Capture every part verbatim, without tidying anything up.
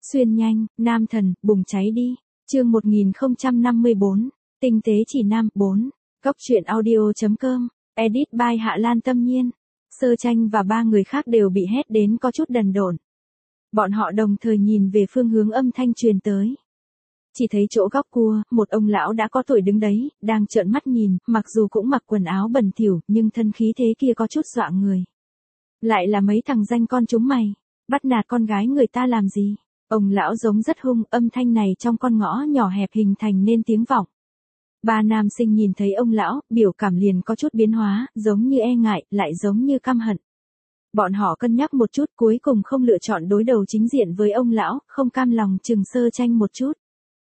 Xuyên nhanh, nam thần, bùng cháy đi. Chương một nghìn không trăm năm mươi bốn, tinh tế chỉ nam, bốn. Góc truyện audio.com, edit by Hạ Lan Tâm Nhiên. Sơ Tranh và ba người khác đều bị hét đến có chút đần độn. Bọn họ đồng thời nhìn về phương hướng âm thanh truyền tới. Chỉ thấy chỗ góc cua, một ông lão đã có tuổi đứng đấy, đang trợn mắt nhìn, mặc dù cũng mặc quần áo bẩn thỉu, nhưng thân khí thế kia có chút dọa người. Lại là mấy thằng danh con chúng mày, bắt nạt con gái người ta làm gì? Ông lão giống rất hung, âm thanh này trong con ngõ nhỏ hẹp hình thành nên tiếng vọng. Ba nam sinh nhìn thấy ông lão, biểu cảm liền có chút biến hóa, giống như e ngại, lại giống như căm hận. Bọn họ cân nhắc một chút, cuối cùng không lựa chọn đối đầu chính diện với ông lão, không cam lòng chừng Sơ Tranh một chút.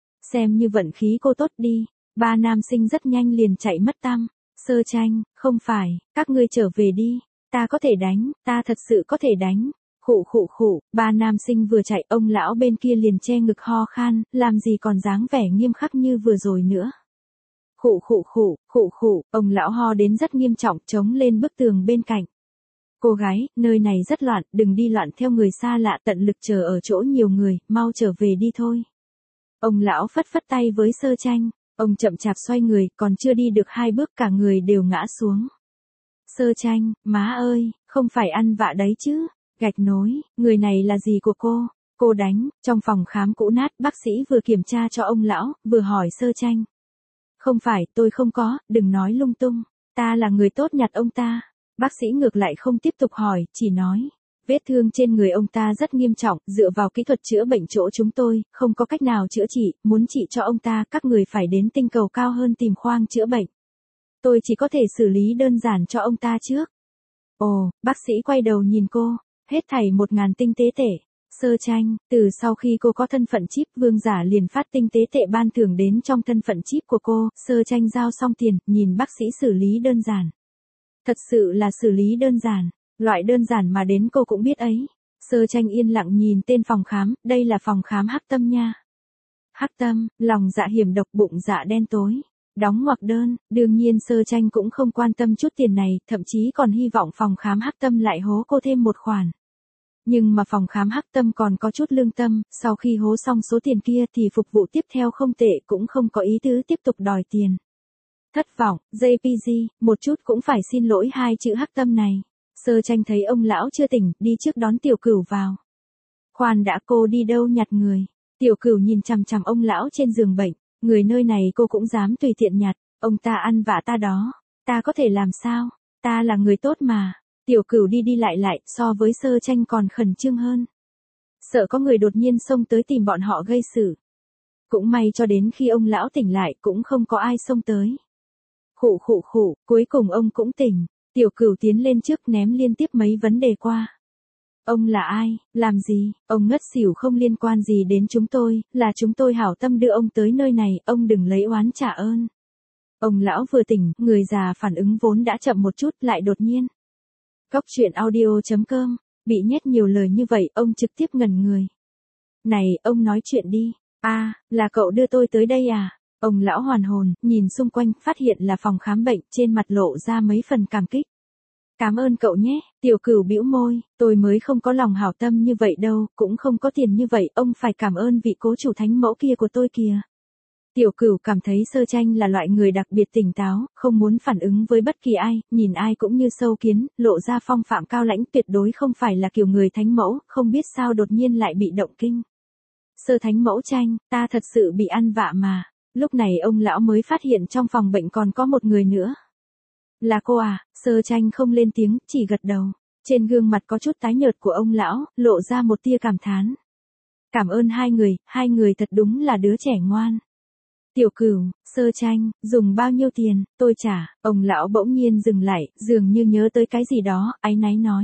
Xem như vận khí cô tốt đi. Ba nam sinh rất nhanh liền chạy mất tăm. Sơ Tranh, không phải, các ngươi trở về đi. Ta có thể đánh, ta thật sự có thể đánh. Khụ khụ khụ, ba nam sinh vừa chạy, ông lão bên kia liền che ngực ho khan, làm gì còn dáng vẻ nghiêm khắc như vừa rồi nữa. Khụ khụ khụ, khụ khụ, ông lão ho đến rất nghiêm trọng, chống lên bức tường bên cạnh. Cô gái, nơi này rất loạn, đừng đi loạn theo người xa lạ, tận lực chờ ở chỗ nhiều người, mau trở về đi thôi. Ông lão phất phất tay với Sơ Tranh, ông chậm chạp xoay người, còn chưa đi được hai bước cả người đều ngã xuống. Sơ Tranh, má ơi, không phải ăn vạ đấy chứ. Gạch nối, người này là gì của cô? Cô đánh, trong phòng khám cũ nát, bác sĩ vừa kiểm tra cho ông lão, vừa hỏi Sơ Tranh. Không phải, tôi không có, đừng nói lung tung, ta là người tốt nhặt ông ta. Bác sĩ ngược lại không tiếp tục hỏi, chỉ nói. Vết thương trên người ông ta rất nghiêm trọng, dựa vào kỹ thuật chữa bệnh chỗ chúng tôi, không có cách nào chữa trị, muốn trị cho ông ta, các người phải đến tinh cầu cao hơn tìm khoang chữa bệnh. Tôi chỉ có thể xử lý đơn giản cho ông ta trước. Ồ, bác sĩ quay đầu nhìn cô, hết thảy một ngàn tinh tế tệ. Sơ Tranh, từ sau khi cô có thân phận chip, vương giả liền phát tinh tế tệ ban thưởng đến trong thân phận chip của cô. Sơ Tranh giao xong tiền, nhìn bác sĩ xử lý đơn giản. Thật sự là xử lý đơn giản. Loại đơn giản mà đến cô cũng biết ấy. Sơ Tranh yên lặng nhìn tên phòng khám, đây là phòng khám Hắc Tâm nha. Hắc Tâm, lòng dạ hiểm độc, bụng dạ đen tối. Đóng ngoặc đơn, đương nhiên Sơ Tranh cũng không quan tâm chút tiền này, thậm chí còn hy vọng phòng khám Hắc Tâm lại hố cô thêm một khoản. Nhưng mà phòng khám Hắc Tâm còn có chút lương tâm, sau khi hố xong số tiền kia thì phục vụ tiếp theo không tệ, cũng không có ý tứ tiếp tục đòi tiền. Thất vọng, giê pê giê, một chút cũng phải xin lỗi hai chữ Hắc Tâm này. Sơ Tranh thấy ông lão chưa tỉnh, đi trước đón Tiểu Cửu vào. Khoan đã, cô đi đâu nhặt người? Tiểu Cửu nhìn chằm chằm ông lão trên giường bệnh, người nơi này cô cũng dám tùy tiện nhặt, ông ta ăn vạ ta đó, ta có thể làm sao, ta là người tốt mà. Tiểu Cửu đi đi lại lại, so với Sơ Tranh còn khẩn trương hơn. Sợ có người đột nhiên xông tới tìm bọn họ gây sự. Cũng may cho đến khi ông lão tỉnh lại cũng không có ai xông tới. Khụ khụ khụ, cuối cùng ông cũng tỉnh. Tiểu Cửu tiến lên trước ném liên tiếp mấy vấn đề qua. Ông là ai, làm gì, ông ngất xỉu không liên quan gì đến chúng tôi, là chúng tôi hảo tâm đưa ông tới nơi này, ông đừng lấy oán trả ơn. Ông lão vừa tỉnh, người già phản ứng vốn đã chậm một chút, lại đột nhiên. Góc truyện audio.com, bị nhét nhiều lời như vậy, ông trực tiếp ngẩn người. Này, ông nói chuyện đi, a à, là cậu đưa tôi tới đây à? Ông lão hoàn hồn, nhìn xung quanh, phát hiện là phòng khám bệnh, trên mặt lộ ra mấy phần cảm kích. Cảm ơn cậu nhé. Tiểu Cửu bĩu môi, tôi mới không có lòng hảo tâm như vậy đâu, cũng không có tiền như vậy, ông phải cảm ơn vị cố chủ thánh mẫu kia của tôi kìa. Tiểu Cửu cảm thấy Sơ Tranh là loại người đặc biệt tỉnh táo, không muốn phản ứng với bất kỳ ai, nhìn ai cũng như sâu kiến, lộ ra phong phạm cao lãnh, tuyệt đối không phải là kiểu người thánh mẫu, không biết sao đột nhiên lại bị động kinh. Sơ Thánh mẫu Tranh, ta thật sự bị ăn vạ mà. Lúc này ông lão mới phát hiện trong phòng bệnh còn có một người nữa. Là cô à? Sơ Tranh không lên tiếng, chỉ gật đầu. Trên gương mặt có chút tái nhợt của ông lão, lộ ra một tia cảm thán. Cảm ơn hai người, hai người thật đúng là đứa trẻ ngoan. Tiểu Cửu, Sơ Tranh, dùng bao nhiêu tiền, tôi trả. Ông lão bỗng nhiên dừng lại, dường như nhớ tới cái gì đó, áy náy nói.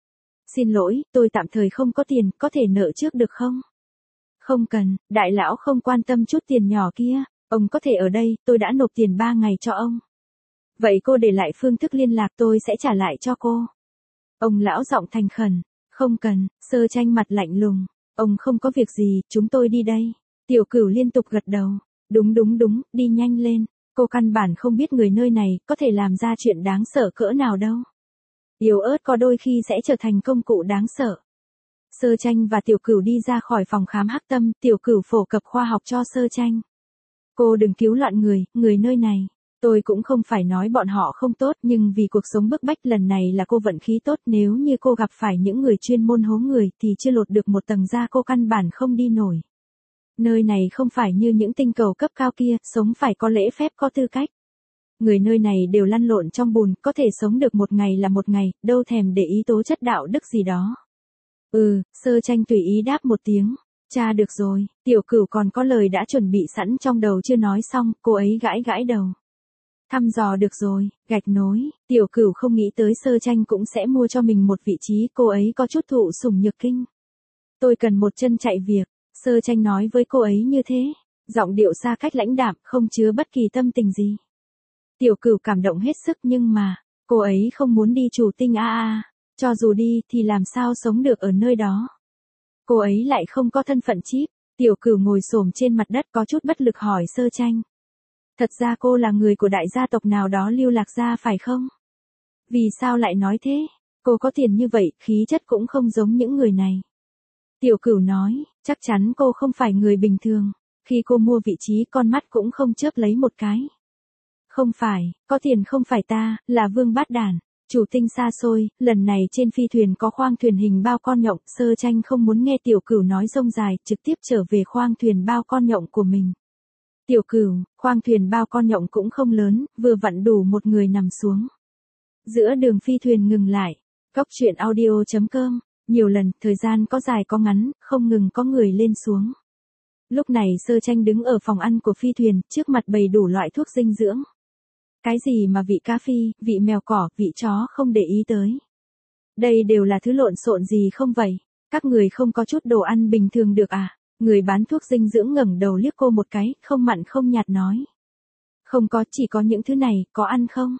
Xin lỗi, tôi tạm thời không có tiền, có thể nợ trước được không? Không cần, đại lão không quan tâm chút tiền nhỏ kia, ông có thể ở đây, tôi đã nộp tiền ba ngày cho ông. Vậy cô để lại phương thức liên lạc, tôi sẽ trả lại cho cô. Ông lão giọng thành khẩn, không cần. Sơ Tranh mặt lạnh lùng, ông không có việc gì, chúng tôi đi đây. Tiểu Cửu liên tục gật đầu, đúng đúng đúng, đi nhanh lên, cô căn bản không biết người nơi này có thể làm ra chuyện đáng sợ cỡ nào đâu. Yếu ớt có đôi khi sẽ trở thành công cụ đáng sợ. Sơ Tranh và Tiểu Cửu đi ra khỏi phòng khám hắc tâm, Tiểu Cửu phổ cập khoa học cho Sơ Tranh. Cô đừng cứu loạn người, người nơi này. Tôi cũng không phải nói bọn họ không tốt, nhưng vì cuộc sống bức bách lần này là cô vận khí tốt, nếu như cô gặp phải những người chuyên môn hố người thì chưa lột được một tầng da cô căn bản không đi nổi. Nơi này không phải như những tinh cầu cấp cao kia, sống phải có lễ phép có tư cách. Người nơi này đều lăn lộn trong bùn, có thể sống được một ngày là một ngày, đâu thèm để ý tố chất đạo đức gì đó. Ừ, Sơ Tranh tùy ý đáp một tiếng. Cha được rồi, Tiểu Cửu còn có lời đã chuẩn bị sẵn trong đầu chưa nói xong, cô ấy gãi gãi đầu. Thăm dò được rồi, gạch nối, Tiểu Cửu không nghĩ tới Sơ Tranh cũng sẽ mua cho mình một vị trí, cô ấy có chút thụ sủng nhược kinh. Tôi cần một chân chạy việc, Sơ Tranh nói với cô ấy như thế, giọng điệu xa cách lãnh đạm, không chứa bất kỳ tâm tình gì. Tiểu Cửu cảm động hết sức nhưng mà, cô ấy không muốn đi chủ tinh a a, cho dù đi thì làm sao sống được ở nơi đó. Cô ấy lại không có thân phận chip, Tiểu Cửu ngồi xổm trên mặt đất có chút bất lực hỏi Sơ Tranh. Thật ra cô là người của đại gia tộc nào đó lưu lạc ra phải không? Vì sao lại nói thế? Cô có tiền như vậy, khí chất cũng không giống những người này. Tiểu Cửu nói, chắc chắn cô không phải người bình thường. Khi cô mua vị trí con mắt cũng không chớp lấy một cái. Không phải, có tiền không phải ta, là Vương Bát Đản. Chủ tinh xa xôi, lần này trên phi thuyền có khoang thuyền hình bao con nhộng, Sơ Tranh không muốn nghe Tiểu Cửu nói rông dài, trực tiếp trở về khoang thuyền bao con nhộng của mình. Tiểu Cửu, khoang thuyền bao con nhộng cũng không lớn, vừa vặn đủ một người nằm xuống. Giữa đường phi thuyền ngừng lại. Cóc truyện audio chấm com, nhiều lần, thời gian có dài có ngắn, không ngừng có người lên xuống. Lúc này Sơ Tranh đứng ở phòng ăn của phi thuyền, trước mặt bày đủ loại thuốc dinh dưỡng. Cái gì mà vị cá phi, vị mèo cỏ, vị chó không để ý tới. Đây đều là thứ lộn xộn gì không vậy? Các người không có chút đồ ăn bình thường được à? Người bán thuốc dinh dưỡng ngẩng đầu liếc cô một cái, không mặn không nhạt nói. Không có, chỉ có những thứ này, có ăn không?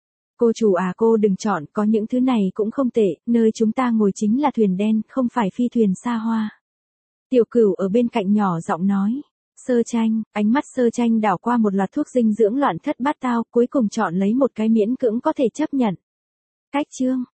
Cô chủ à, cô đừng chọn, có những thứ này cũng không tệ, nơi chúng ta ngồi chính là thuyền đen, không phải phi thuyền xa hoa. Tiểu Cửu ở bên cạnh nhỏ giọng nói. Sơ Tranh, ánh mắt Sơ Tranh đảo qua một loạt thuốc dinh dưỡng loạn thất bát tao, cuối cùng chọn lấy một cái miễn cưỡng có thể chấp nhận. Cách chương.